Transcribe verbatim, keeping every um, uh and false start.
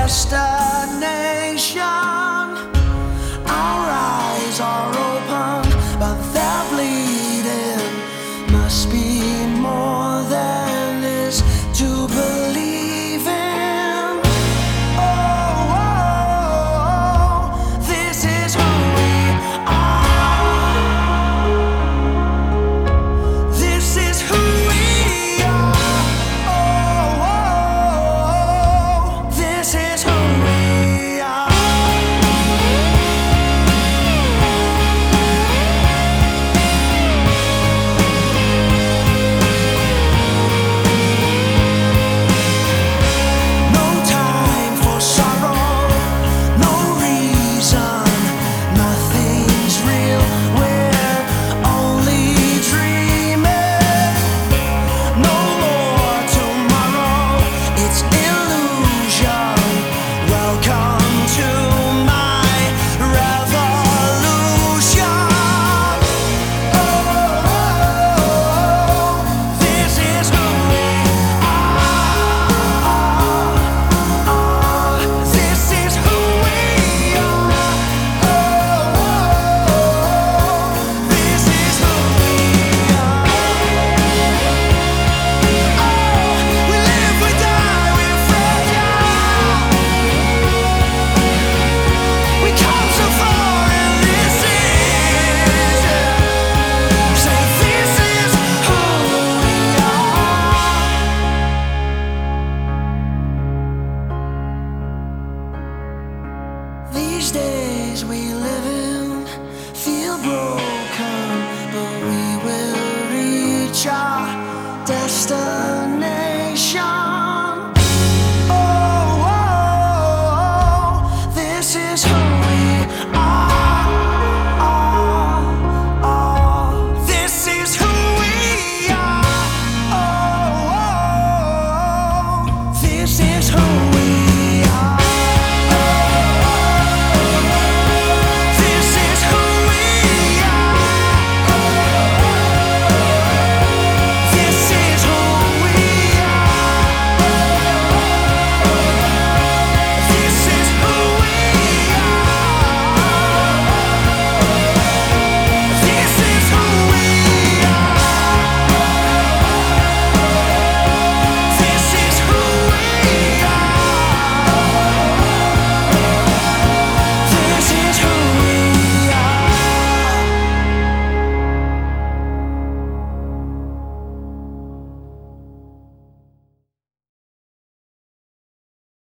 just a nation. Our eyes are open, but they're bleeding. Must be more than is to believe in. Oh, oh, oh, this is who we are. This is who we are. Oh, oh, oh, this is who we are. These days we live in feel broken.